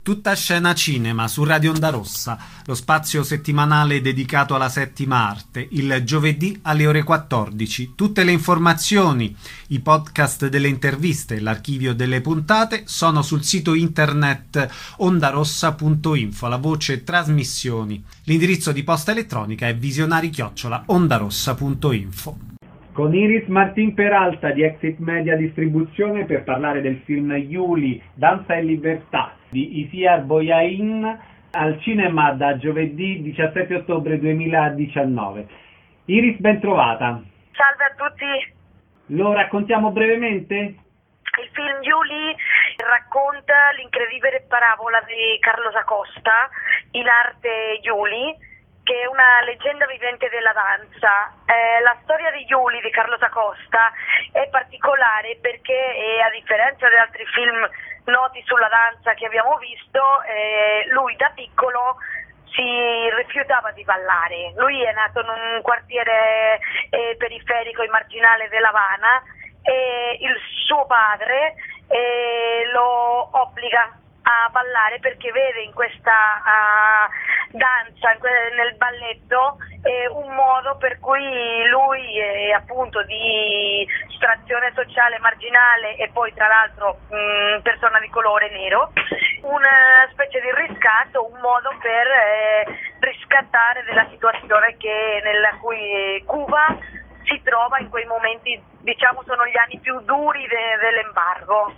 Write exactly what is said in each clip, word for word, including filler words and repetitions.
Tutta scena cinema su Radio Onda Rossa, lo spazio settimanale dedicato alla settima arte, il giovedì alle ore quattordici. Tutte le informazioni, i podcast delle interviste e l'archivio delle puntate sono sul sito internet ondarossa punto info, la voce trasmissioni. L'indirizzo di posta elettronica è visionari chiocciola ondarossa punto info. Con Iris Martin Peralta di Exit Media Distribuzione per parlare del film Yuli, Danza e Libertà di Isiar Boyain al cinema da giovedì diciassette ottobre duemiladiciannove. Iris, ben trovata. Salve a tutti. Lo raccontiamo brevemente? Il film Yuli racconta l'incredibile parabola di Carlos Acosta in arte Yuli, che è una leggenda vivente della danza. Eh, la storia di Yuli di Carlos Acosta è particolare perché, eh, a differenza di altri film noti sulla danza che abbiamo visto, eh, lui da piccolo si rifiutava di ballare. Lui è nato in un quartiere eh, periferico e marginale dell'Havana e il suo padre eh, lo obbliga a ballare perché vede in questa uh, danza, in que- nel balletto, eh, un modo per cui lui è appunto di estrazione sociale marginale e poi tra l'altro mh, persona di colore nero, una specie di riscatto, un modo per eh, riscattare della situazione che nella cui Cuba si trova in quei momenti, diciamo sono gli anni più duri de- dell'embargo.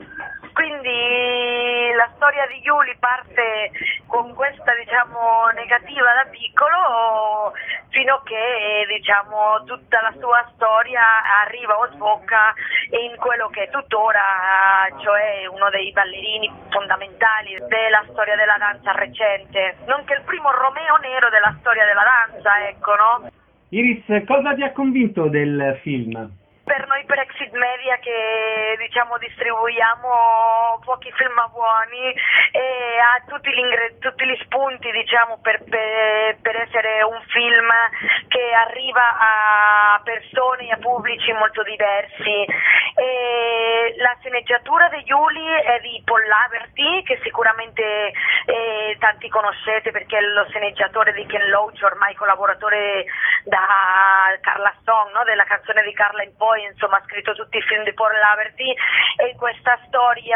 Quindi la storia di Yuli parte con questa, diciamo, negativa da piccolo fino a che, diciamo, tutta la sua storia arriva o sbocca in quello che è tuttora, cioè uno dei ballerini fondamentali della storia della danza recente, nonché il primo Romeo nero della storia della danza, ecco, no? Iris, cosa ti ha convinto del film? Per noi per Exit Media, che diciamo distribuiamo pochi film ma buoni, e ha tutti gli, tutti gli spunti, diciamo, per, per, per essere un film che arriva a persone e a pubblici molto diversi. E la sceneggiatura di Yuli è di Paul Laverty, che sicuramente eh, tanti conoscete perché è lo sceneggiatore di Ken Loach, ormai collaboratore da Carla Song, no? Della canzone di Carla in poi, insomma ha scritto tutti i film di Paul Laverty, e in questa storia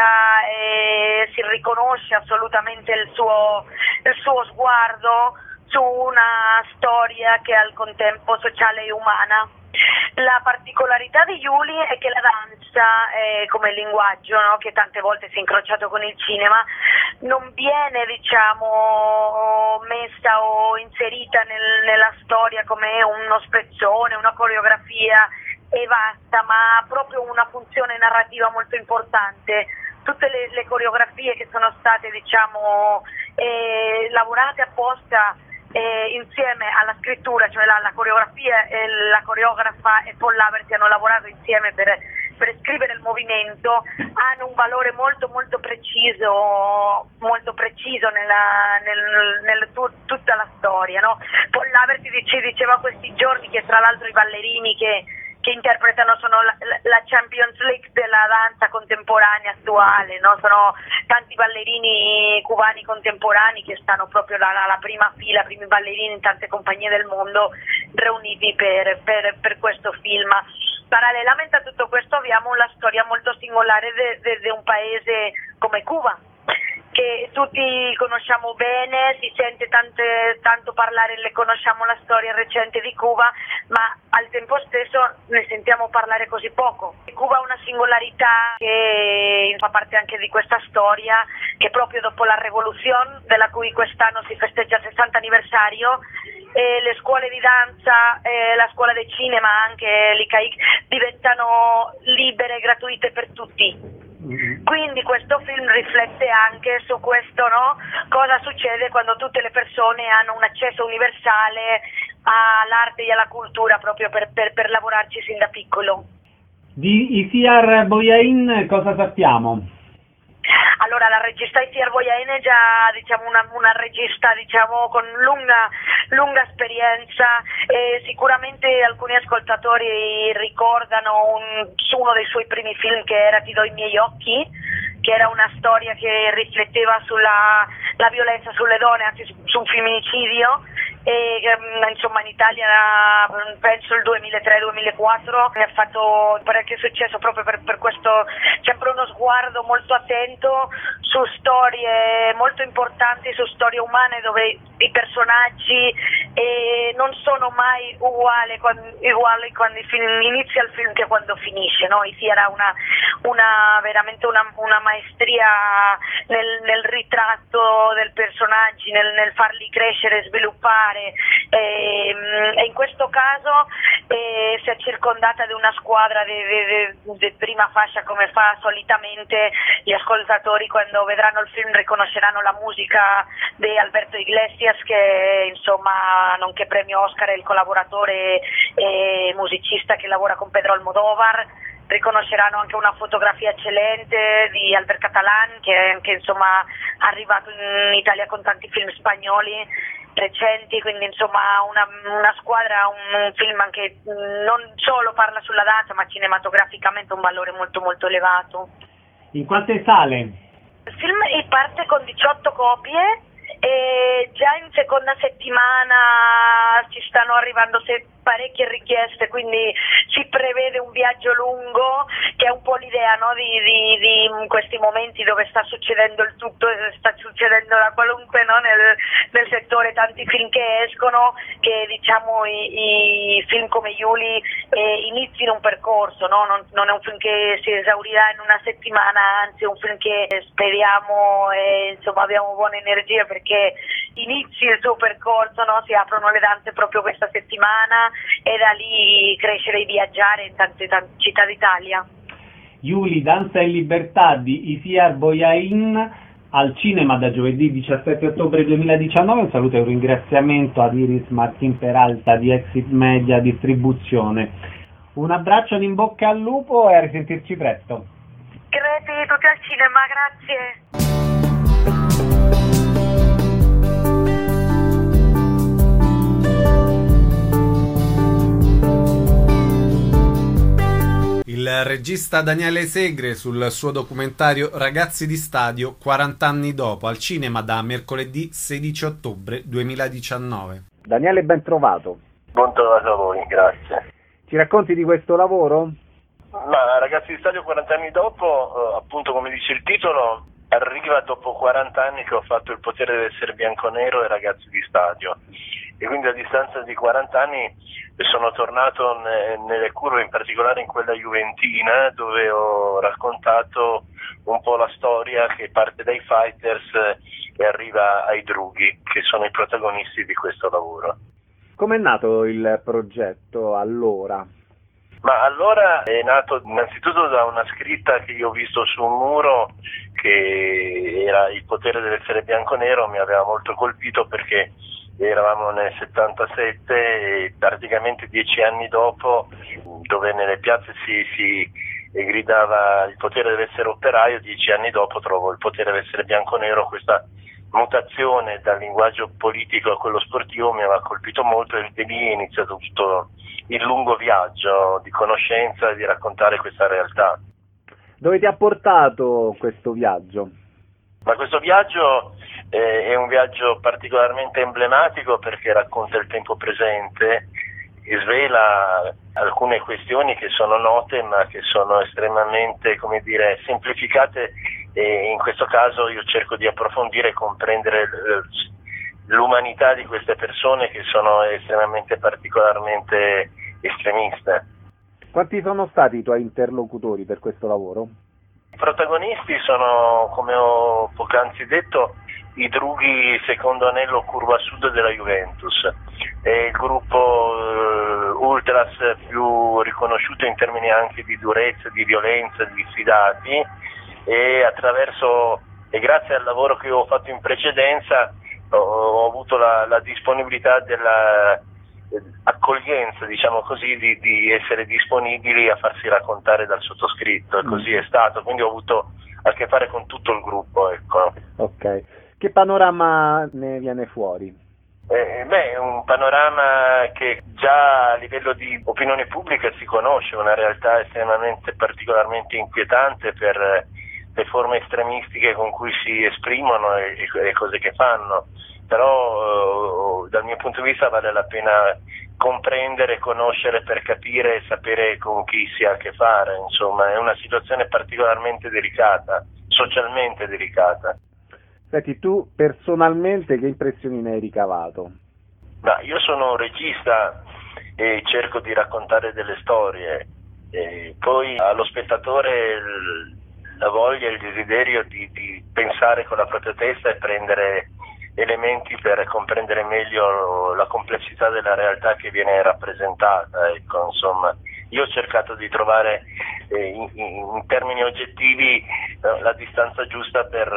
eh, si riconosce assolutamente il suo, il suo sguardo su una storia che è al contempo sociale e umana. La particolarità di Yuli è che la danza, eh, come linguaggio, no, che tante volte si è incrociato con il cinema, non viene, diciamo, messa o inserita nel, nella storia come uno spezzone, una coreografia e basta, ma ha proprio una funzione narrativa molto importante. Tutte le, le coreografie che sono state, diciamo, eh, lavorate apposta eh, insieme alla scrittura, cioè la, la coreografia e la coreografa e Paul Laverty hanno lavorato insieme per, per scrivere il movimento, hanno un valore molto molto preciso, molto preciso nella, nel, nel tu, tutta la storia, no? Paul Laverty dice, diceva questi giorni che tra l'altro i ballerini che che interpretano sono la, la Champions League della danza contemporanea attuale, no? Sono tanti ballerini cubani contemporanei che stanno proprio alla, alla prima fila, primi ballerini in tante compagnie del mondo riuniti per, per, per questo film. Parallelamente a tutto questo abbiamo la storia molto singolare di un paese come Cuba, che tutti conosciamo bene, si sente tante, tanto parlare, le conosciamo la storia recente di Cuba, ma al tempo stesso ne sentiamo parlare così poco. Cuba ha una singolarità che fa parte anche di questa storia, che proprio dopo la rivoluzione, della cui quest'anno si festeggia il sessanta anniversario, eh, le scuole di danza, eh, la scuola di cinema, anche l'I C A I C, diventano libere e gratuite per tutti. Quindi questo film riflette anche su questo, no? Cosa succede quando tutte le persone hanno un accesso universale all'arte e alla cultura proprio per, per, per lavorarci sin da piccolo. Di Isiar Boyain cosa sappiamo? Allora, la regista Isiar Boyain è già, diciamo, una, una regista, diciamo, con lunga, lunga esperienza, e sicuramente alcuni ascoltatori ricordano un, uno dei suoi primi film, che era Ti do i miei occhi, che era una storia che rifletteva sulla la violenza sulle donne, anzi su, su un femminicidio. E insomma in Italia penso il duemilatré duemilaquattro mi ha fatto parecchio successo proprio per, per questo, sempre uno sguardo molto attento su storie molto importanti, su storie umane dove i personaggi eh, non sono mai uguali quando, uguali quando inizia il film che quando finisce, no? Sì, era una, una veramente una, una maestria nel, nel ritratto del personaggi, nel, nel farli crescere, sviluppare. E, e in questo caso eh, si è circondata di una squadra di prima fascia, come fa solitamente. Gli ascoltatori quando vedranno il film riconosceranno la musica di Alberto Iglesias, che insomma nonché premio Oscar è il collaboratore e musicista che lavora con Pedro Almodóvar. Riconosceranno anche una fotografia eccellente di Albert Catalán, che, che insomma è arrivato in Italia con tanti film spagnoli recenti, quindi insomma una, una squadra, un, un film anche non solo parla sulla danza, ma cinematograficamente un valore molto molto elevato. In quante sale? Il film parte con diciotto copie e già in seconda settimana ci stanno arrivando se parecchie richieste, quindi si prevede un viaggio lungo, che è un po' l'idea, no, di, di, di questi momenti dove sta succedendo il tutto, sta succedendo la qualunque, no, nel, nel settore, tanti film che escono, che diciamo i, i film come Yuli eh, inizino un percorso, no? non, non è un film che si esaurirà in una settimana, anzi è un film che speriamo e insomma abbiamo buone energie perché inizi il suo percorso, no? Si aprono le danze proprio questa settimana e da lì crescere e viaggiare in tante, tante città d'Italia. Yuli, Danza e Libertà di Isiar Boyain al cinema da giovedì diciassette ottobre duemiladiciannove. Un saluto e un ringraziamento ad Iris Martin Peralta di Exit Media Distribuzione. Un abbraccio, in bocca al lupo e a risentirci presto. Grazie, tutti al cinema, grazie. Il regista Daniele Segre sul suo documentario Ragazzi di stadio quaranta anni dopo, al cinema da mercoledì sedici ottobre duemiladiciannove. Daniele, ben trovato. Buon trovato a voi, grazie. Ci racconti di questo lavoro? Ma Ragazzi di stadio quaranta anni dopo, eh, appunto come dice il titolo, arriva dopo quaranta anni che ho fatto Il potere dell'essere bianco-nero e Ragazzi di stadio. E quindi a distanza di quaranta anni sono tornato ne, nelle curve, in particolare in quella juventina, dove ho raccontato un po' la storia che parte dai fighters e arriva ai drughi, che sono i protagonisti di questo lavoro. Com'è nato il progetto allora? Ma allora è nato innanzitutto da una scritta che io ho visto su un muro, che era Il potere dell'essere bianco-nero, mi aveva molto colpito perché eravamo nel settantasette e praticamente dieci anni dopo, dove nelle piazze si, si gridava il potere dell'essere operaio, dieci anni dopo trovo il potere dell'essere bianco-nero. Questa mutazione dal linguaggio politico a quello sportivo mi aveva colpito molto e lì è iniziato tutto il lungo viaggio di conoscenza e di raccontare questa realtà. Dove ti ha portato questo viaggio? Ma questo viaggio eh, è un viaggio particolarmente emblematico perché racconta il tempo presente e svela alcune questioni che sono note ma che sono estremamente, come dire, semplificate, e in questo caso io cerco di approfondire e comprendere l'umanità di queste persone che sono estremamente particolarmente estremiste. Quanti sono stati i tuoi interlocutori per questo lavoro? I protagonisti sono, come ho poc'anzi detto, i drughi secondo anello curva sud della Juventus. È il gruppo eh, ultras più riconosciuto in termini anche di durezza, di violenza, di sfidati, e attraverso e grazie al lavoro che ho fatto in precedenza ho, ho avuto la, la disponibilità della accoglienza, diciamo così, di, di essere disponibili a farsi raccontare dal sottoscritto, e così è stato, quindi ho avuto a che fare con tutto il gruppo, ecco. Ok, che panorama ne viene fuori? Eh, beh, un panorama che già a livello di opinione pubblica si conosce, una realtà estremamente particolarmente inquietante per, le forme estremistiche con cui si esprimono e, e le cose che fanno, però uh, dal mio punto di vista vale la pena comprendere, conoscere per capire e sapere con chi si ha a che fare. Insomma, è una situazione particolarmente delicata, socialmente delicata. Senti, tu personalmente che impressioni ne hai ricavato? Ma io sono un regista e cerco di raccontare delle storie, e poi allo spettatore la voglia e il desiderio di, di pensare con la propria testa e prendere elementi per comprendere meglio la complessità della realtà che viene rappresentata. Ecco, insomma, io ho cercato di trovare eh, in, in termini oggettivi eh, la distanza giusta per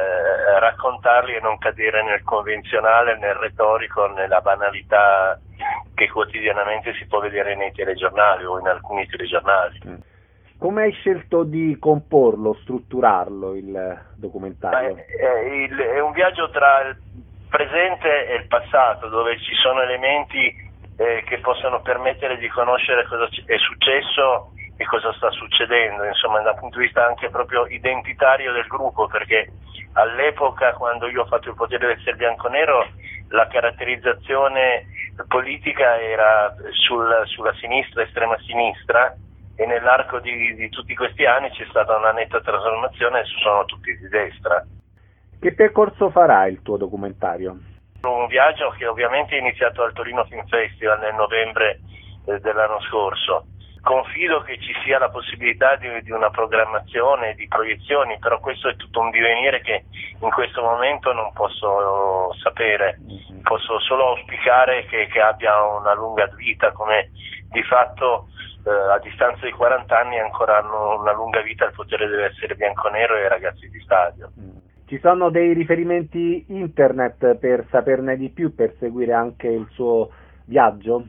eh, raccontarli e non cadere nel convenzionale, nel retorico, nella banalità che quotidianamente si può vedere nei telegiornali o in alcuni telegiornali. Come hai scelto di comporlo, strutturarlo il documentario? È, è, il, è un viaggio tra il presente e il passato, dove ci sono elementi eh, che possono permettere di conoscere cosa è successo e cosa sta succedendo, insomma, dal punto di vista anche proprio identitario del gruppo, perché all'epoca, quando io ho fatto Il potere d'essere bianco-nero, la caratterizzazione politica era sul, sulla sinistra, estrema sinistra, e nell'arco di, di tutti questi anni c'è stata una netta trasformazione e sono tutti di destra. Che percorso farà il tuo documentario? Un viaggio che ovviamente è iniziato al Torino Film Festival nel novembre eh, dell'anno scorso. Confido che ci sia la possibilità di, di una programmazione, di proiezioni, però questo è tutto un divenire che in questo momento non posso sapere. Posso solo auspicare che, che abbia una lunga vita, come di fatto eh, a distanza di quaranta anni ancora hanno una lunga vita Il potere deve essere bianco-nero e Ragazzi di stadio. Ci sono dei riferimenti internet per saperne di più, per seguire anche il suo viaggio?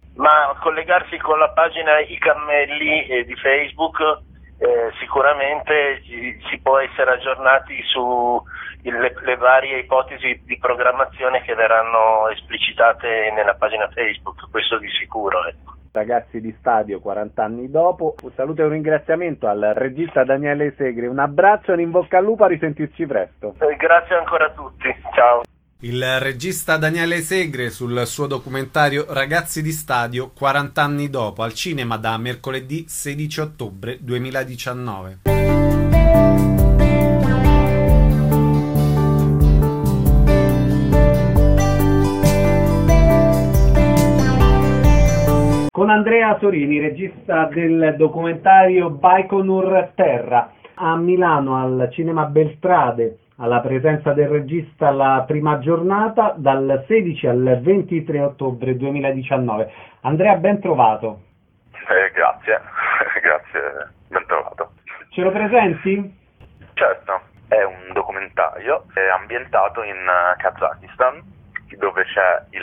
Ma collegarsi con la pagina I Cammelli eh, di Facebook, eh, sicuramente ci, si può essere aggiornati su il, le, le varie ipotesi di programmazione che verranno esplicitate nella pagina Facebook, questo di sicuro. Ecco. Ragazzi di stadio, quaranta anni dopo. Un saluto e un ringraziamento al regista Daniele Segre, un abbraccio e un in bocca al lupo, a risentirci presto. Eh, grazie ancora a tutti, ciao. Il regista Daniele Segre sul suo documentario Ragazzi di stadio, quaranta anni dopo, al cinema da mercoledì sedici ottobre duemiladiciannove. Con Andrea Sorini, regista del documentario Baikonur Terra, a Milano al Cinema Beltrade, alla presenza del regista la prima giornata dal sedici al ventitré ottobre duemiladiciannove. Andrea, ben trovato. Eh, grazie, grazie, ben trovato. Ce lo presenti? Certo, è un documentario è ambientato in Kazakistan, dove c'è il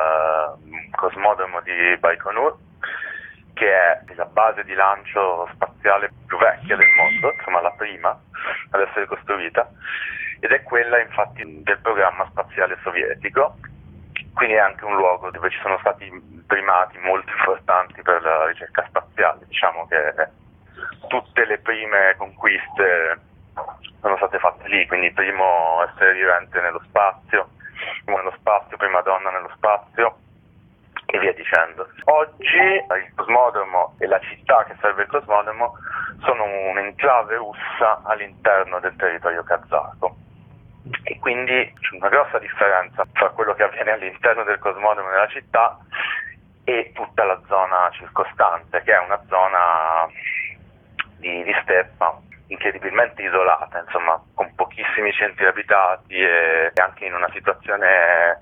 uh, cosmodromo di Baikonur, che è la base di lancio spaziale più vecchia del mondo, insomma la prima ad essere costruita, ed è quella infatti del programma spaziale sovietico, quindi è anche un luogo dove ci sono stati primati molto importanti per la ricerca spaziale. Diciamo che tutte le prime conquiste sono state fatte lì, quindi il primo essere vivente nello spazio, nello spazio, prima donna nello spazio, e via dicendo. Oggi il cosmodromo e la città che serve il cosmodromo sono un'enclave russa all'interno del territorio kazako, e quindi c'è una grossa differenza tra quello che avviene all'interno del cosmodromo della città e tutta la zona circostante, che è una zona di, di steppa incredibilmente isolata, insomma, con pochissimi centri abitati e anche in una situazione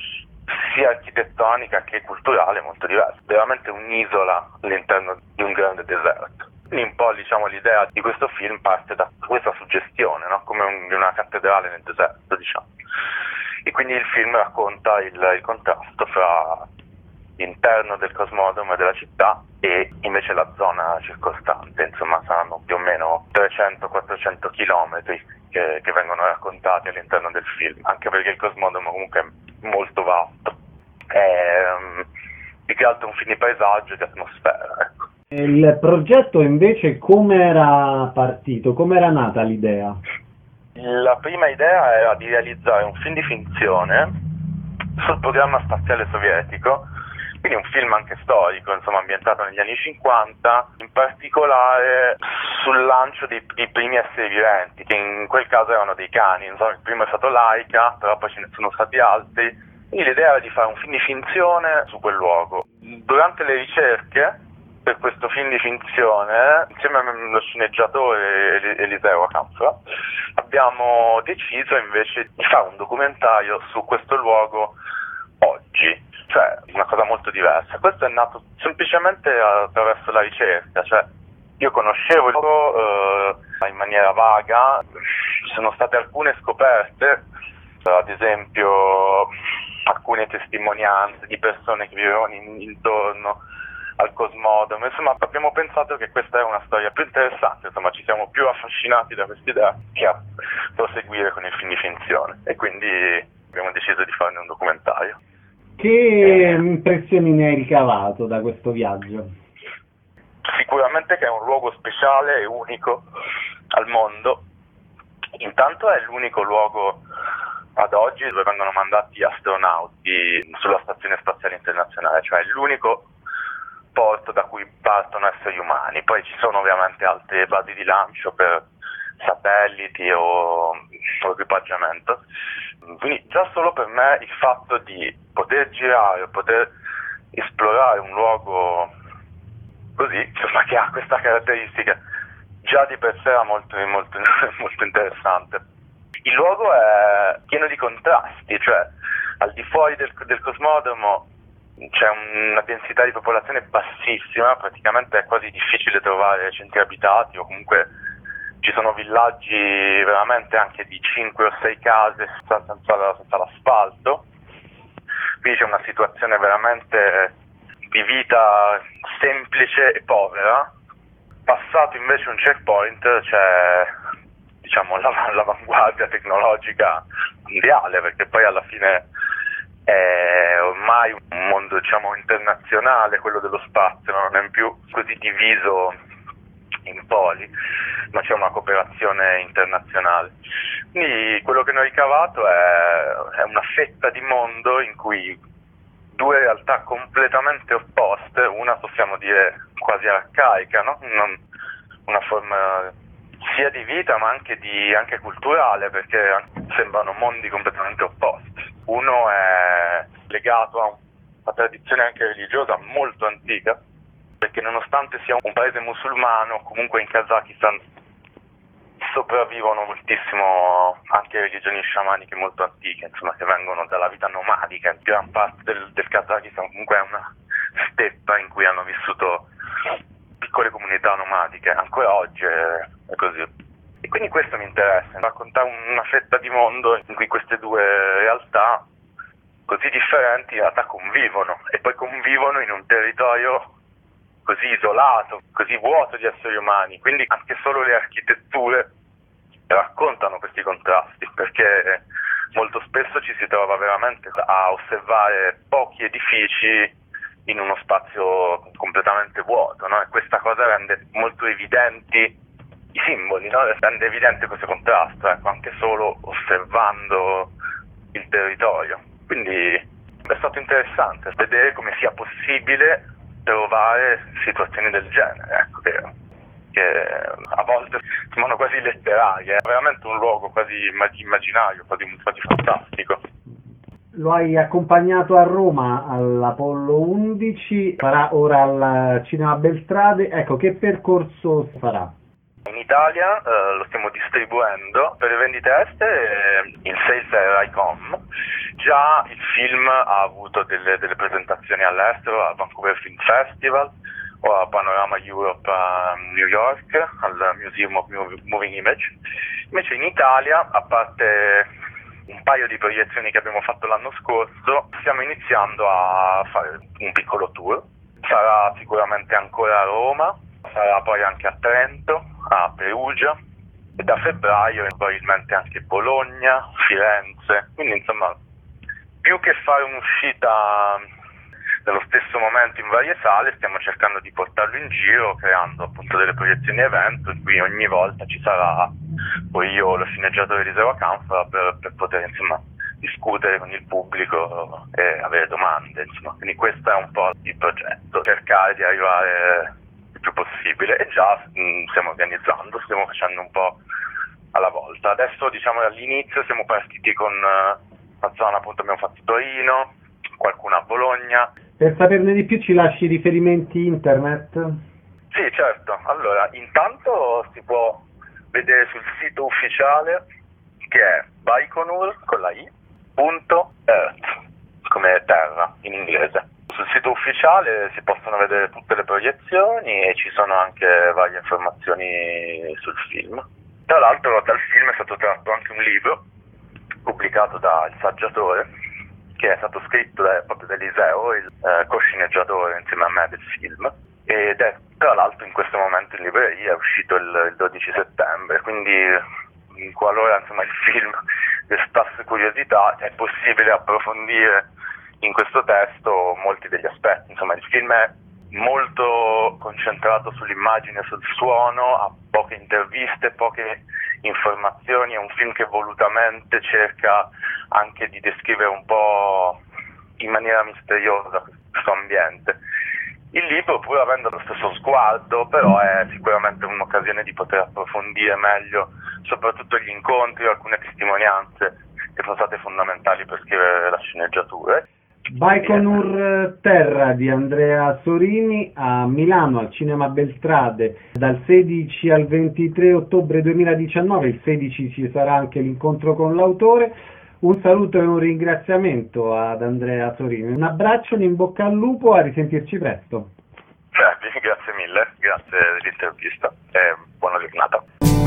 sia architettonica che culturale molto diversa, veramente un'isola all'interno di un grande deserto. Quindi un po', diciamo, l'idea di questo film parte da questa suggestione, no? Come un, una cattedrale nel deserto, diciamo. E quindi il film racconta il, il contrasto fra l'interno del cosmodromo e della città e invece la zona circostante. Insomma, saranno più o meno trecento quattrocento chilometri che, che vengono raccontati all'interno del film, anche perché il cosmodromo comunque è molto vasto. È um, più che altro un film di paesaggio e di atmosfera, ecco. Il progetto invece come era partito, come era nata l'idea? La prima idea era di realizzare un film di finzione sul programma spaziale sovietico, quindi un film anche storico, insomma ambientato negli anni cinquanta, in particolare sul lancio dei, dei primi esseri viventi, che in quel caso erano dei cani. Insomma, il primo è stato Laika, però poi ce ne sono stati altri. Quindi l'idea era di fare un film di finzione su quel luogo. Durante le ricerche per questo film di finzione, insieme allo sceneggiatore Eliseo Campra, abbiamo deciso invece di fare un documentario su questo luogo oggi, cioè una cosa molto diversa. Questo è nato semplicemente attraverso la ricerca, cioè io conoscevo il luogo eh, in maniera vaga, ci sono state alcune scoperte, ad esempio alcune testimonianze di persone che vivevano in, intorno al cosmodromo. Insomma, abbiamo pensato che questa è una storia più interessante, insomma ci siamo più affascinati da quest'idea che a proseguire con il film di finzione, e quindi abbiamo deciso di farne un documentario. Che impressioni ne hai ricavato da questo viaggio? Sicuramente che è un luogo speciale e unico al mondo. Intanto è l'unico luogo ad oggi dove vengono mandati astronauti sulla Stazione Spaziale Internazionale, cioè è l'unico porto da cui partono esseri umani. Poi ci sono ovviamente altre basi di lancio per satelliti o, o equipaggiamento. Quindi già solo per me il fatto di poter girare, poter esplorare un luogo così, insomma, che ha questa caratteristica, già di per sé è molto, molto, molto interessante. Il luogo è pieno di contrasti, cioè al di fuori del, del cosmodromo c'è una densità di popolazione bassissima, praticamente è quasi difficile trovare centri abitati, o comunque ci sono villaggi veramente anche di cinque o sei case senza, senza, senza l'asfalto. Quindi c'è una situazione veramente di vita semplice e povera. Passato invece un checkpoint c'è, diciamo, l'avanguardia tecnologica mondiale, perché poi alla fine è ormai un mondo, diciamo, internazionale quello dello spazio, non è più così diviso in poli, ma c'è una cooperazione internazionale. Quindi quello che noi ho ricavato è, è una fetta di mondo in cui due realtà completamente opposte, una possiamo dire quasi arcaica, no? una, una forma sia di vita ma anche, di, anche culturale, perché sembrano mondi completamente opposti. Uno è legato a una tradizione anche religiosa molto antica, perché nonostante sia un paese musulmano, comunque in Kazakistan sopravvivono moltissimo anche religioni sciamaniche molto antiche, insomma, che vengono dalla vita nomadica. Gran parte del, del Kazakistan comunque è una steppa in cui hanno vissuto piccole comunità nomadiche, ancora oggi è, è così. E quindi questo mi interessa, raccontare una fetta di mondo in cui queste due realtà così differenti in realtà convivono, e poi convivono in un territorio così isolato, così vuoto di esseri umani. Quindi anche solo le architetture raccontano questi contrasti, perché molto spesso ci si trova veramente a osservare pochi edifici in uno spazio completamente vuoto, no? E questa cosa rende molto evidenti i simboli, no? Rende evidente questo contrasto, ecco, anche solo osservando il territorio. Quindi è stato interessante vedere come sia possibile trovare situazioni del genere, ecco, che, che a volte sembrano quasi letterarie. È veramente un luogo quasi immaginario, quasi, quasi fantastico. Lo hai accompagnato a Roma all'Apollo undici, farà ora al Cinema Beltrade. Ecco, che percorso farà? In Italia eh, lo stiamo distribuendo per le vendite estere, eh, il sales è Raicom. Già il film ha avuto delle, delle presentazioni all'estero, al Vancouver Film Festival o a Panorama Europe a New York, al Museum of Moving Image. Invece in Italia, a parte un paio di proiezioni che abbiamo fatto l'anno scorso, stiamo iniziando a fare un piccolo tour. Sarà sicuramente ancora a Roma, sarà poi anche a Trento, a Perugia, e da febbraio probabilmente anche Bologna, Firenze. Quindi insomma, più che fare un'uscita nello stesso momento in varie sale, stiamo cercando di portarlo in giro creando appunto delle proiezioni evento in cui ogni volta ci sarà poi io o lo sceneggiatore di Zero Canfora per, per poter insomma discutere con il pubblico e avere domande, insomma. Quindi questo è un po' il progetto, cercare di arrivare il più possibile e già mh, stiamo organizzando, stiamo facendo un po' alla volta. Adesso diciamo all'inizio siamo partiti con uh, la zona, appunto abbiamo fatto Torino, qualcuno a Bologna. Per saperne di più ci lasci riferimenti internet? Sì, certo. Allora, intanto si può vedere sul sito ufficiale che è Baikonur con la i punto earth, come terra in inglese. Sul sito ufficiale si possono vedere tutte le proiezioni e ci sono anche varie informazioni sul film. Tra l'altro dal film è stato tratto anche un libro pubblicato da Il Saggiatore, che è stato scritto da, proprio da Eliseo, il eh, co-sceneggiatore insieme a me del film, ed è tra l'altro in questo momento in libreria, è uscito il, il dodici settembre, quindi qualora insomma il film destasse curiosità è possibile approfondire in questo testo molti degli aspetti. Insomma, il film è molto concentrato sull'immagine, sul suono, ha poche interviste, poche informazioni, è un film che volutamente cerca anche di descrivere un po' in maniera misteriosa questo ambiente. Il libro, pur avendo lo stesso sguardo, però è sicuramente un'occasione di poter approfondire meglio soprattutto gli incontri o alcune testimonianze che sono state fondamentali per scrivere la sceneggiatura. Baikonur Terra di Andrea Sorini a Milano al Cinema Beltrade dal sedici al ventitré ottobre duemiladiciannove. Il sedici ci sarà anche l'incontro con l'autore. Un saluto e un ringraziamento ad Andrea Sorini. Un abbraccio, un in bocca al lupo, a risentirci presto. Beh, grazie mille, grazie dell'intervista e buona giornata.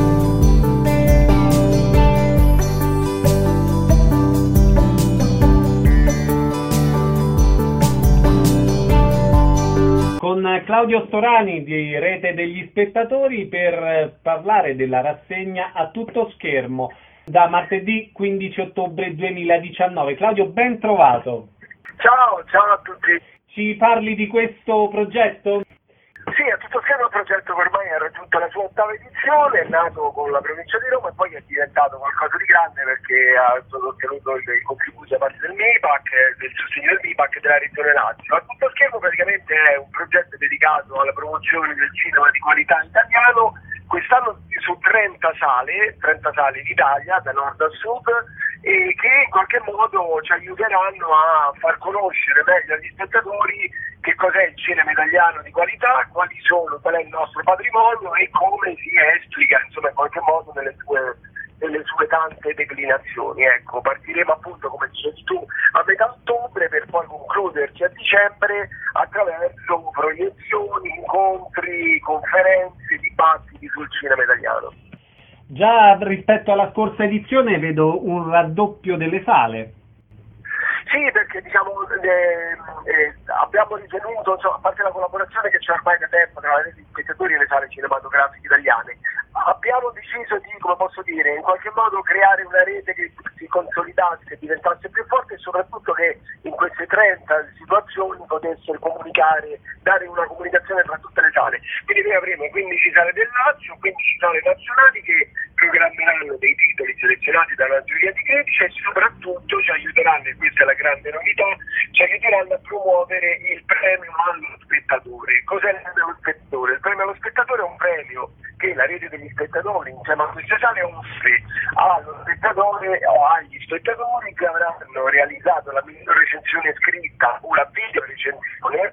Con Claudio Storani di Rete degli Spettatori per parlare della rassegna A Tutto Schermo da martedì quindici ottobre duemiladiciannove. Claudio, ben trovato. Ciao, ciao a tutti. Ci parli di questo progetto? Sì, A Tutto Schermo è un progetto che ormai ha raggiunto la sua ottava edizione, è nato con la provincia di Roma e poi è diventato qualcosa di grande perché ha ottenuto i contributi da parte del M I P A C, del sostegno del M I P A C e della Regione Lazio. A Tutto Schermo praticamente è un progetto dedicato alla promozione del cinema di qualità italiano, quest'anno su trenta sale, trenta sale in Italia, da nord a sud, e che in qualche modo ci aiuteranno a far conoscere meglio agli spettatori che cos'è il cinema italiano di qualità, quali sono, qual è il nostro patrimonio e come si esplica, insomma, in qualche modo nelle sue, nelle sue tante declinazioni. Ecco, partiremo appunto, come dicevi tu, a metà ottobre per poi concluderci a dicembre attraverso proiezioni, incontri, conferenze, dibattiti sul cinema italiano. Già rispetto alla scorsa edizione vedo un raddoppio delle sale. Sì, perché diciamo eh, eh, abbiamo ritenuto, insomma, a parte la collaborazione che c'è ormai da tempo tra le reti di spettatori e le sale cinematografiche italiane, abbiamo deciso di, come posso dire, in qualche modo creare una rete che si consolidasse, diventasse più forte e soprattutto che in queste trenta situazioni potesse comunicare, dare una comunicazione tra tutte le sale. Quindi noi avremo quindici sale del Lazio, quindici sale nazionali che programmeranno dei titoli selezionati da una giuria di critici e soprattutto ci aiuteranno, e questa è la grande novità, ci aiuteranno a promuovere il premio allo spettatore. Cos'è il premio allo spettatore? Il premio allo spettatore è un premio che la rete degli spettatori insieme a queste sale offre allo spettatore o agli spettatori che avranno realizzato la migliore recensione scritta o la video recensione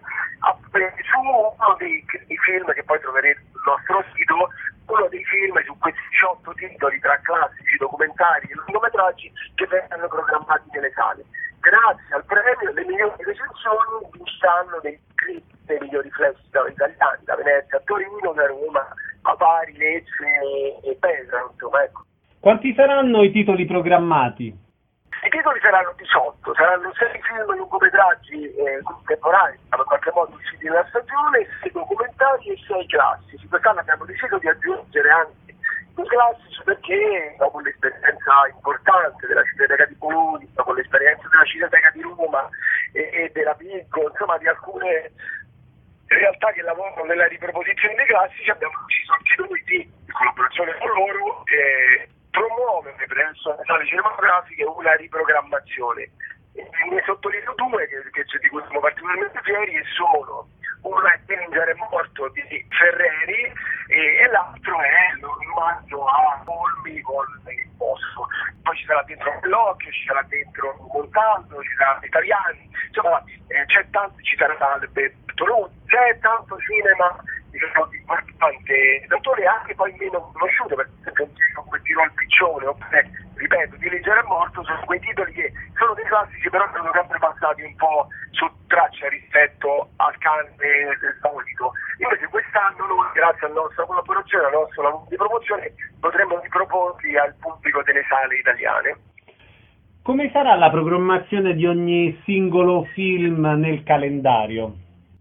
su uno dei, dei film che poi troverete sul nostro sito, uno dei film su questi diciotto titoli tra classici, documentari e lungometraggi che verranno programmati nelle sale. Grazie al premio le migliori recensioni vinceranno dei clip dei migliori festival italiani, da Venezia a Torino, da Roma a Bari, Lecce e Pesaro, insomma, ecco. Quanti saranno i titoli programmati? I titoli saranno diciotto, saranno sei film lungometraggi eh, contemporanei, in qualche modo usciti nella stagione, sei documentari e sei classici. Quest'anno abbiamo deciso di aggiungere anche i classici perché dopo l'esperienza importante della Cineteca di Bologna, dopo l'esperienza della Cineteca di Roma e, e della Picco, insomma di alcune realtà che lavorano nella riproposizione dei classici, abbiamo deciso anche noi di, in collaborazione con loro, eh, promuovere presso le sale cinematografiche una riprogrammazione. E ne sottolineo due che, che, di cui siamo particolarmente fieri, e sono una è Dillinger è morto di Ferreri e, e l'altro è l'omaggio a Olmi con il posto. Poi ci sarà dentro Bellocchio, ci sarà dentro Montaldo, ci saranno Italiani, insomma eh, c'è tanto, ci sarà Bertolucci, c'è tanto cinema, diciamo, di importante d'autore, anche poi meno conosciuto, per esempio come Tiro al Piccione, oppure, ripeto, Dillinger è morto, sono quei titoli che sono dei classici, però sono sempre passati un po' su traccia rispetto al canone del solito. Invece quest'anno noi, grazie alla nostra collaborazione, al nostro lavoro di promozione, potremo riproporli al pubblico delle sale italiane. Come sarà la programmazione di ogni singolo film nel calendario?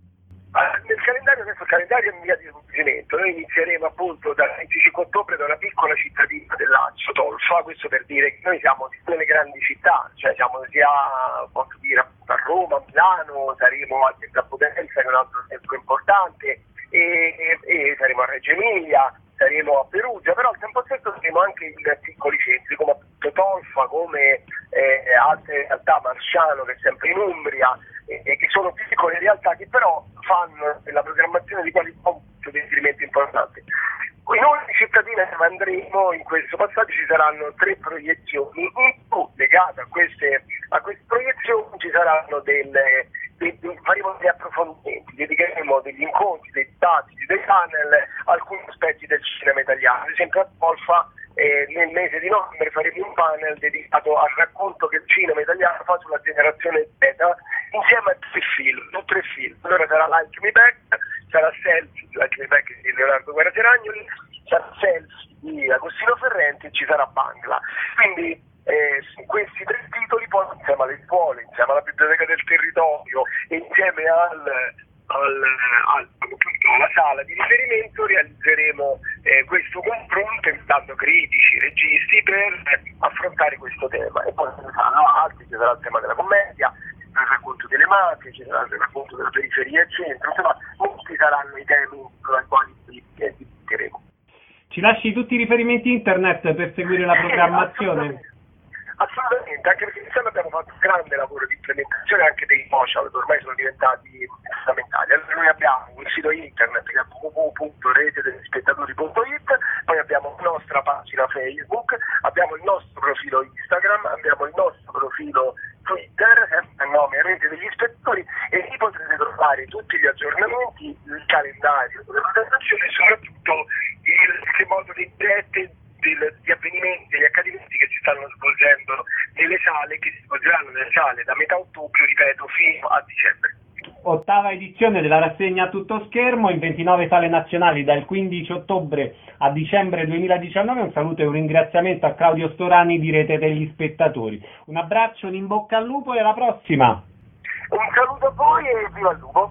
Nel calendario, adesso il calendario è in via di svolgimento. Noi inizieremo appunto dal venticinque ottobre da una piccola cittadina del Lazio, Tolfa, questo per dire che noi siamo di quelle grandi città, cioè siamo sia, posso dire, a Roma, a Milano, saremo a Potenza, che è un altro centro importante, e, e, e saremo a Reggio Emilia, saremo a Perugia, però al tempo stesso saremo anche in piccoli centri come appunto Tolfa, come eh, altre realtà, Marsciano che è sempre in Umbria, e, e che sono piccole realtà che però fanno la programmazione di qualità un riferimento importante. In ogni cittadina che andremo in questo passaggio ci saranno tre proiezioni, in più legate a queste, a queste proiezioni ci saranno delle, dei, dei, faremo degli approfondimenti, dedicheremo degli incontri, dei dibattiti, dei panel a alcuni aspetti del cinema italiano. Ad esempio a Tolfa eh, nel mese di novembre faremo un panel dedicato al racconto che il cinema italiano fa sulla generazione Z insieme a tre film, o tre film. Allora sarà Like Me Back, sarà Selfie, Like Me Back di Leonardo Guerra Tiragnoli, sarà Selfie di Agostino Ferrenti e ci sarà Bangla. Quindi eh, questi tre titoli poi insieme alle scuole, insieme alla biblioteca del territorio e insieme al, al, al, alla sala di riferimento realizzeremo eh, questo confronto invitando critici, registi per affrontare questo tema. E poi ci saranno altri, ci sarà il tema della commedia, il racconto delle mafie, ci sarà il racconto della periferia e centro, insomma molti saranno i temi ai quali dedicheremo. Ci lasci tutti i riferimenti internet per seguire la programmazione? Assolutamente, anche perché insieme abbiamo fatto un grande lavoro di implementazione anche dei social, che ormai sono diventati fondamentali. Allora noi abbiamo un sito internet che è w w w punto rete degli spettatori punto i t, poi abbiamo la nostra pagina Facebook, abbiamo il nostro profilo Instagram, abbiamo il nostro profilo Twitter, sempre il nome Rete degli Spettatori, e lì potrete trovare tutti gli aggiornamenti, il calendario della presentazione e soprattutto il, che modo di dirette di avvenimenti, degli accadimenti che si stanno svolgendo nelle sale, che si svolgeranno nelle sale da metà ottobre, ripeto, fino a dicembre. Ottava edizione della rassegna a tutto schermo in ventinove sale nazionali dal quindici ottobre a dicembre duemiladiciannove. Un saluto e un ringraziamento a Claudio Storani di Rete degli Spettatori. Un abbraccio, un in bocca al lupo e alla prossima! Un saluto a voi e viva il lupo!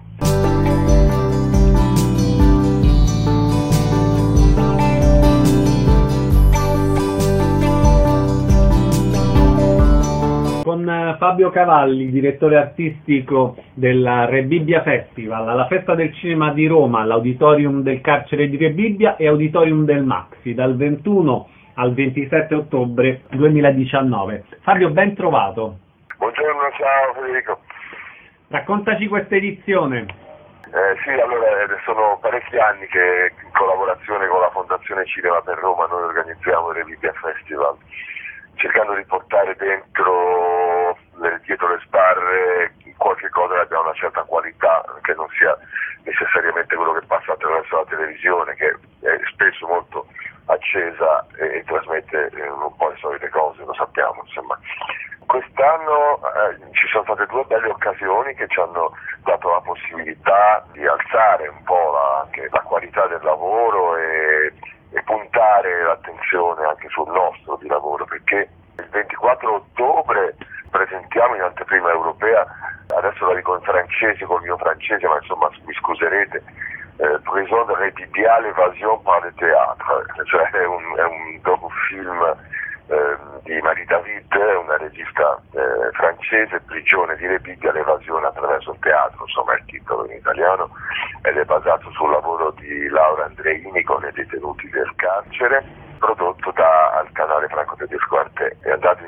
Con Fabio Cavalli, direttore artistico del Re Bibbia Festival, alla Festa del Cinema di Roma, all'Auditorium del Carcere di Re Bibbia e Auditorium del Maxi, dal ventuno al ventisette ottobre duemiladiciannove. Fabio, ben trovato. Buongiorno, ciao Federico. Raccontaci questa edizione. Eh, sì, allora sono parecchi anni che in collaborazione con la Fondazione Cinema per Roma noi organizziamo il Re Bibbia Festival, cercando di portare dentro, dietro le sbarre, qualche cosa che abbia una certa qualità, che non sia necessariamente quello che passa attraverso la televisione, che è spesso molto accesa e, e trasmette eh, un po' le solite cose, lo sappiamo, insomma. Quest'anno eh, ci sono state due belle occasioni che ci hanno dato la possibilità di alzare un po' la, anche la qualità del lavoro e e puntare l'attenzione anche sul nostro di lavoro, perché il ventiquattro ottobre presentiamo in anteprima europea, adesso la dico in francese col mio francese, ma insomma mi scuserete, eh, Prison de Rébibia, l'évasion par le théâtre, cioè è un, è un docufilm eh, di Marie David, una regista eh, francese, Prigione di Rebibbia, l'evasione attraverso il teatro, insomma è il titolo in italiano, ed è basato sul lavoro di Laura Andreini con i detenuti del carcere, prodotto dal canale Franco Tedesco Arte. È andato in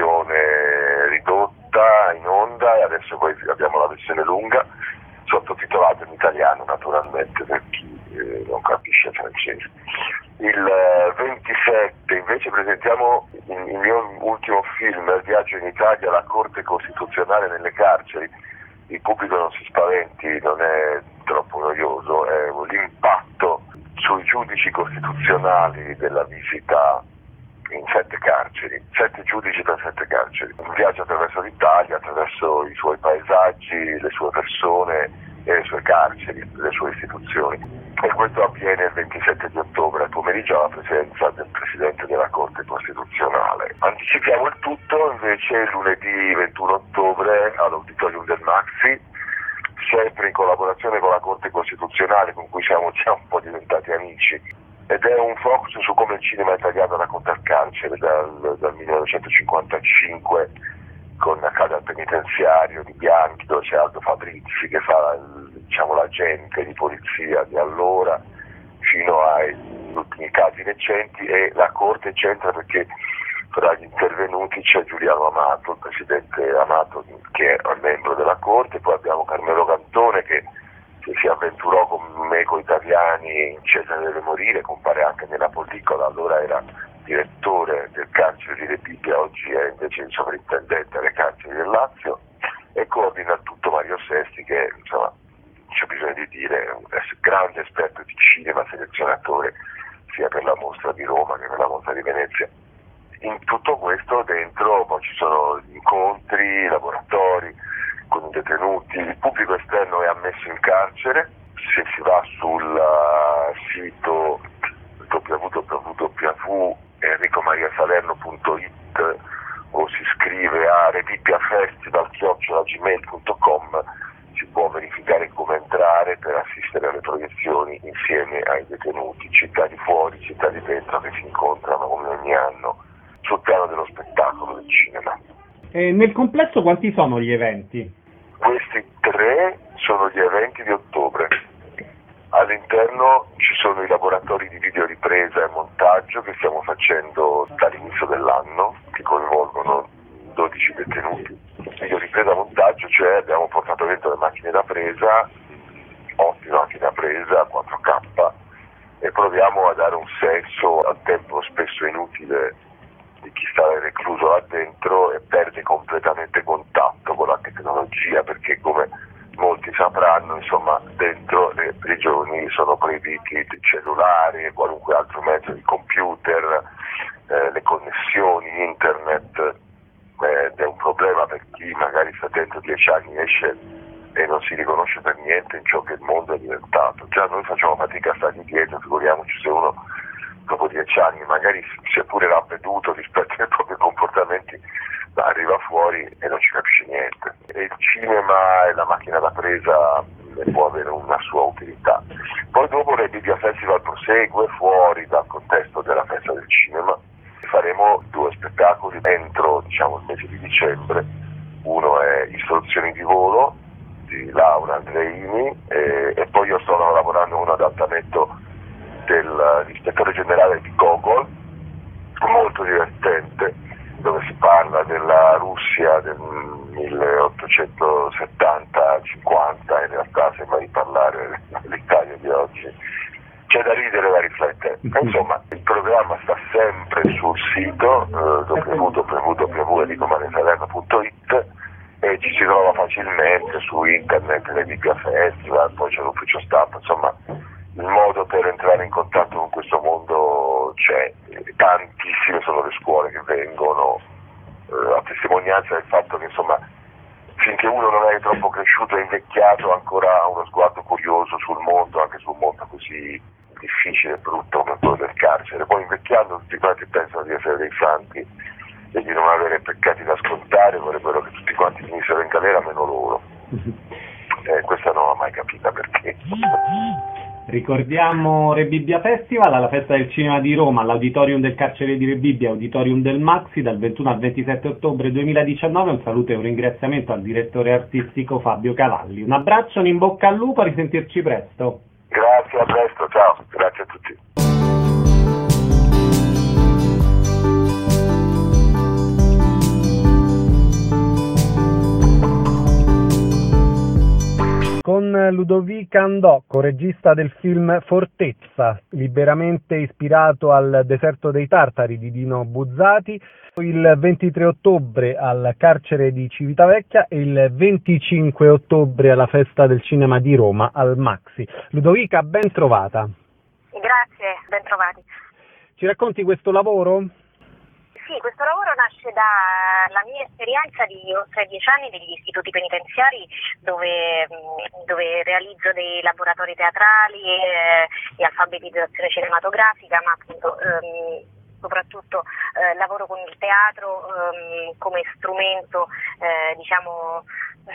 versione ridotta in onda e adesso poi abbiamo la versione lunga, sottotitolato in italiano naturalmente per chi eh, non capisce francese. Il ventisette invece presentiamo il, il mio ultimo film, Il viaggio in Italia, la Corte Costituzionale nelle carceri. Il pubblico non si spaventi, non è troppo noioso, è l'impatto sui giudici costituzionali della visita in sette carceri, sette giudici per sette carceri. Un viaggio attraverso l'Italia, attraverso i suoi paesaggi, le sue persone e le sue carceri, le sue istituzioni. E questo avviene il ventisette di ottobre, al pomeriggio, alla presenza del Presidente della Corte Costituzionale. Anticipiamo il tutto invece lunedì ventuno ottobre all'Auditorium del Maxi, sempre in collaborazione con la Corte Costituzionale, con cui siamo già un po' diventati amici, ed è un focus su come il cinema italiano racconta il carcere dal, dal millenovecentocinquantacinque, con Accade al penitenziario di Bianchi, dove c'è Aldo Fabrizi che fa, diciamo, l'agente di polizia di allora, fino ai ultimi casi recenti, e la Corte c'entra perché tra gli intervenuti c'è Giuliano Amato, il presidente Amato, che è membro della Corte. Poi abbiamo Carmelo Cantone che, che si avventurò con me con Italiani in Cesare deve morire, compare anche nella pellicola, allora era direttore del carcere di Rebibbia, oggi è invece il sovrintendente alle carceri del Lazio, e coordina tutto Mario Sesti che, insomma, c'è bisogno di dire, è un grande esperto di cinema, selezionatore sia per la mostra di Roma che per la mostra di Venezia. In tutto questo dentro poi ci sono incontri, laboratori con i detenuti, il pubblico esterno è ammesso in carcere. Se si va sul uh, sito w w w punto enrico maria salerno punto it o si scrive a rebibbiafestival chiocciola gmail punto com si può verificare come entrare per assistere alle proiezioni insieme ai detenuti, città di fuori, città di dentro, che si incontrano come ogni anno sul piano dello spettacolo, del cinema. E nel complesso quanti sono gli eventi? Questi tre sono gli eventi di ottobre. All'interno ci sono i laboratori di videoripresa e montaggio che stiamo facendo dall'inizio dell'anno, che coinvolgono dodici detenuti. Videoripresa e montaggio, cioè abbiamo portato dentro le macchine da presa, ottime macchine da presa, quattro K, e proviamo a dare un senso al tempo spesso inutile di chi sta recluso là dentro e perde completamente contatto con la tecnologia, perché come molti sapranno, insomma, dentro le prigioni sono proibiti il cellulare, qualunque altro mezzo di computer, eh, le connessioni, internet, eh, ed è un problema per chi magari sta dentro dieci anni, esce e non si riconosce per niente in ciò che il mondo è diventato. Già noi facciamo fatica a stargli dietro, figuriamoci se uno dopo dieci anni magari si è pure ravveduto rispetto ai propri comportamenti, arriva fuori e non ci capisce niente. E il cinema e la macchina da presa può avere una sua utilità. Poi dopo Rebibbia Festival prosegue fuori dal contesto della festa del cinema. Faremo due spettacoli entro, diciamo, il mese di dicembre. Uno è Istruzioni di volo di Laura Andreini e, e poi io sto lavorando a un adattamento dell'ispettore generale di Gogol, molto divertente, dove si parla della Russia del milleottocentosettanta cinquanta, in realtà sembra di parlare dell'Italia di oggi. C'è da ridere e da riflettere. Insomma, il programma sta sempre sul sito eh, w w w punto enrico maria salerno punto it e ci si trova facilmente su internet, Rebibbia Festival, poi c'è l'ufficio stampa, insomma il modo per entrare in contatto con questo mondo c'è. Tantissime sono le scuole che vengono eh, a testimonianza del fatto che, insomma, finché uno non è troppo cresciuto e invecchiato ancora ha uno sguardo curioso sul mondo, anche sul mondo così difficile e brutto come quello del carcere. Poi invecchiando tutti quanti pensano di essere dei santi e di non avere peccati da scontare, vorrebbero che tutti quanti finissero in galera meno loro. Eh, questa non l'ho mai capita perché. Ricordiamo Rebibbia Festival alla Festa del Cinema di Roma, all'Auditorium del Carcere di Rebibbia, Auditorium del Maxi, dal ventuno al ventisette ottobre duemiladiciannove. Un saluto e un ringraziamento al direttore artistico Fabio Cavalli. Un abbraccio, un in bocca al lupo, a risentirci presto. Grazie, a presto, ciao, grazie a tutti. Con Ludovica Andò, co-regista del film Fortezza, liberamente ispirato al Deserto dei Tartari di Dino Buzzati, il ventitré ottobre al carcere di Civitavecchia e il venticinque ottobre alla Festa del Cinema di Roma al Maxi. Ludovica, ben trovata. Grazie, ben trovati. Ci racconti questo lavoro? Sì, questo lavoro nasce dalla mia esperienza di oltre dieci anni degli istituti penitenziari dove, dove realizzo dei laboratori teatrali e, e alfabetizzazione cinematografica, ma appunto ehm, soprattutto eh, lavoro con il teatro ehm, come strumento, eh, diciamo,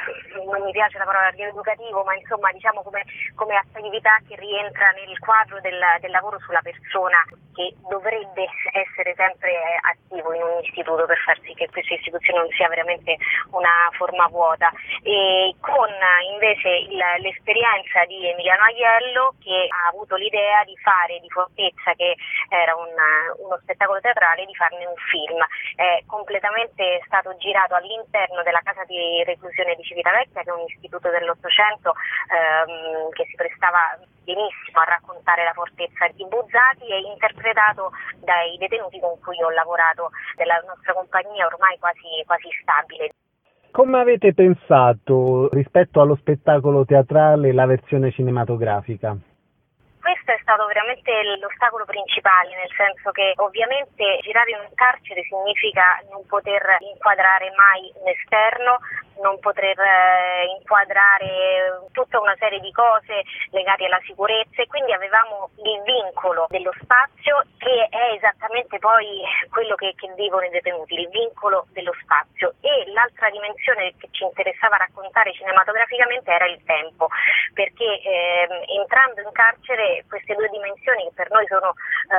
non mi piace la parola rieducativo, ma insomma diciamo come, come attività che rientra nel quadro del, del lavoro sulla persona, che dovrebbe essere sempre attivo in un istituto per far sì che questa istituzione non sia veramente una forma vuota. E con invece il, l'esperienza di Emiliano Aiello, che ha avuto l'idea di fare di Fortezza, che era un, uno spettacolo teatrale, di farne un film. È completamente stato girato all'interno della casa di reclusione di Civitavecchia, che è un istituto dell'Ottocento ehm, che si prestava benissimo a raccontare la fortezza di Buzzati, e interpretato dai detenuti con cui ho lavorato della nostra compagnia ormai quasi, quasi stabile. Come avete pensato rispetto allo spettacolo teatrale la versione cinematografica? Questo è stato veramente l'ostacolo principale, nel senso che ovviamente girare in un carcere significa non poter inquadrare mai un esterno, non poter eh, inquadrare tutta una serie di cose legate alla sicurezza, e quindi avevamo il vincolo dello spazio, che è esattamente poi quello che, che vivono i detenuti, il vincolo dello spazio. E l'altra dimensione che ci interessava raccontare cinematograficamente era il tempo, perché eh, entrando in carcere queste due dimensioni, che per noi sono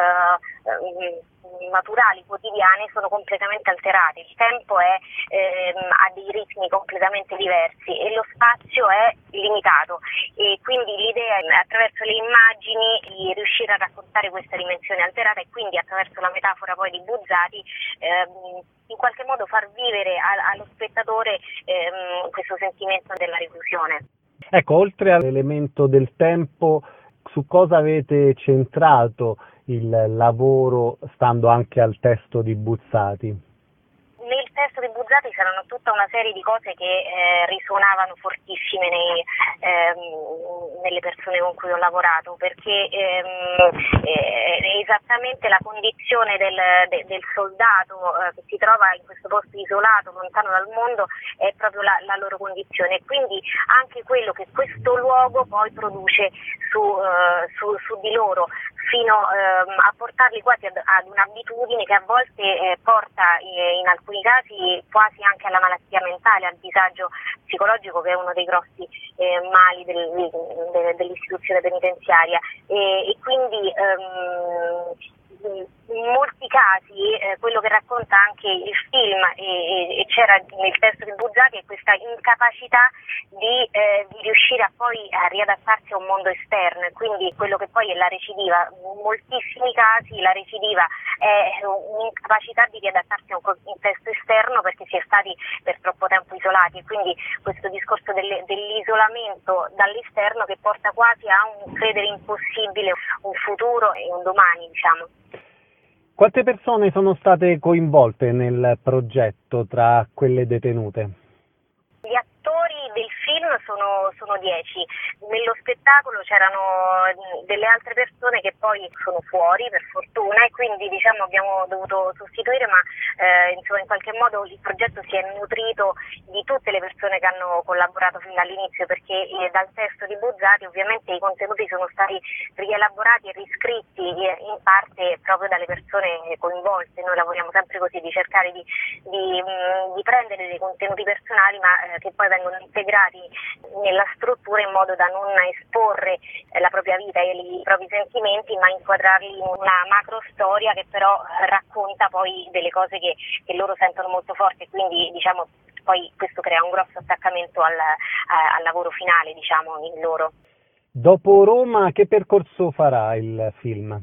eh, naturali, quotidiane, sono completamente alterate. Il tempo è, ehm, ha dei ritmi completamente diversi e lo spazio è limitato, e quindi l'idea è, attraverso le immagini, di riuscire a raccontare questa dimensione alterata, e quindi attraverso la metafora poi di Buzzati ehm, in qualche modo far vivere a, allo spettatore ehm, questo sentimento della reclusione. Ecco, oltre all'elemento del tempo, su cosa avete centrato il lavoro, stando anche al testo di Buzzati? Nel testo di Buzzati c'erano tutta una serie di cose che eh, risuonavano fortissime nei, ehm, nelle persone con cui ho lavorato, perché ehm, è esattamente la condizione del, de, del soldato eh, che si trova in questo posto isolato, lontano dal mondo, è proprio la, la loro condizione, e quindi anche quello che questo luogo poi produce su, eh, su, su di loro, fino ehm, a portarli quasi ad, ad un'abitudine che a volte eh, porta eh, in alcuni casi quasi anche alla malattia mentale, al disagio psicologico, che è uno dei grossi eh, mali del, de, dell'istituzione penitenziaria, e, e quindi ehm, in molti casi eh, quello che racconta anche il film e, e c'era nel testo di Buzzati è questa incapacità di, eh, di riuscire a poi a riadattarsi a un mondo esterno, e quindi quello che poi è la recidiva. In moltissimi casi la recidiva è un'incapacità di riadattarsi a un contesto esterno perché si è stati per troppo tempo isolati, e quindi questo discorso delle, dell'isolamento dall'esterno che porta quasi a un credere impossibile un futuro e un domani, diciamo. Quante persone sono state coinvolte nel progetto tra quelle detenute? Gli attori del film sono, sono dieci. Nello spettacolo c'erano delle altre persone che poi sono fuori, per fortuna, e quindi diciamo abbiamo dovuto sostituire, ma eh, insomma in qualche modo il progetto si è nutrito di tutte le persone che hanno collaborato fin dall'inizio, perché eh, dal testo di Buzzati ovviamente i contenuti sono stati rielaborati e riscritti eh, in parte proprio dalle persone coinvolte. Noi lavoriamo sempre così, di cercare di, di, mh, di prendere dei contenuti personali, ma eh, che poi vengono integrati nella struttura in modo da non esporre la propria vita e i propri sentimenti, ma inquadrarli in una macro storia che però racconta poi delle cose che, che loro sentono molto forti, quindi diciamo poi questo crea un grosso attaccamento al, al lavoro finale, diciamo, in loro. Dopo Roma, che percorso farà il film?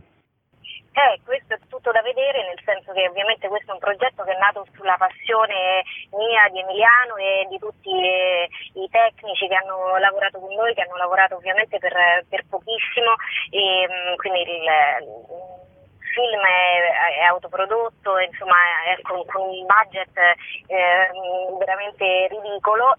Eh, questo è tutto da vedere, nel senso che ovviamente questo è un progetto che è nato sulla passione mia, di Emiliano e di tutti eh, i tecnici che hanno lavorato con noi, che hanno lavorato ovviamente per, per pochissimo, e mh, quindi il, il film è, è autoprodotto, insomma è con, con un budget eh, veramente ridicolo,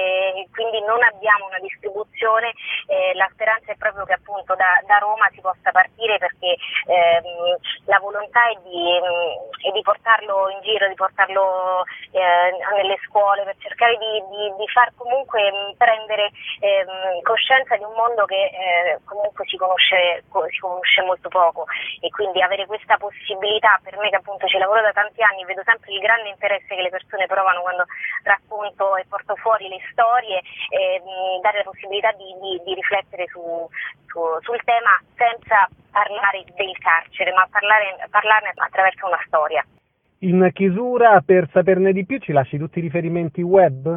e quindi non abbiamo una distribuzione. Eh, la speranza è proprio che appunto da, da Roma si possa partire, perché ehm, la volontà è di, è di portarlo in giro, di portarlo eh, nelle scuole, per cercare di, di, di far comunque prendere ehm, coscienza di un mondo che eh, comunque si conosce, si conosce molto poco, e quindi avere questa possibilità, per me che appunto ci lavoro da tanti anni, vedo sempre il grande interesse che le persone provano quando racconto e porto fuori le storie, e dare la possibilità di, di, di riflettere su, su, sul tema senza parlare del carcere, ma parlare, parlarne attraverso una storia. In chiusura, per saperne di più, ci lasci tutti i riferimenti web?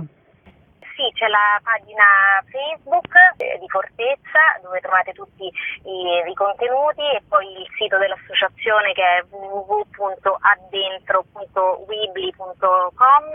Sì, c'è la pagina Facebook eh, di Fortezza, dove trovate tutti i, i contenuti, e poi il sito dell'associazione che è w w w punto addentro punto weebly punto com,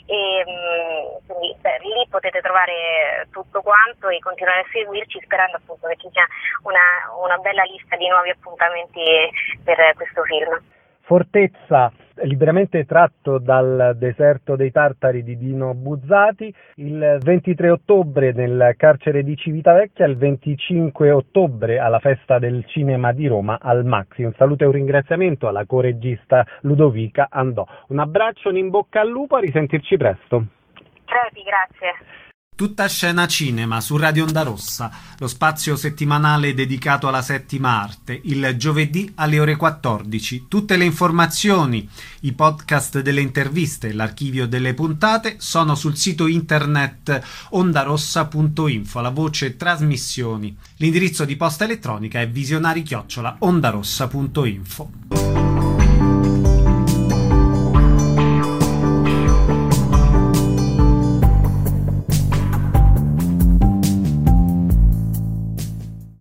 e mh, quindi beh, lì potete trovare tutto quanto e continuare a seguirci, sperando appunto che ci sia una, una bella lista di nuovi appuntamenti per questo film. Fortezza, liberamente tratto dal Deserto dei Tartari di Dino Buzzati, il ventitré ottobre nel carcere di Civitavecchia, il venticinque ottobre alla Festa del Cinema di Roma al Maxi. Un saluto e un ringraziamento alla coregista Ludovica Andò. Un abbraccio, un in bocca al lupo, a risentirci presto. Crepi, grazie. Tutta scena cinema su Radio Onda Rossa, lo spazio settimanale dedicato alla settima arte, il giovedì alle ore quattordici. Tutte le informazioni, i podcast delle interviste, l'archivio delle puntate sono sul sito internet ondarossa punto info, la voce trasmissioni. L'indirizzo di posta elettronica è visionari chiocciola ondarossa punto info.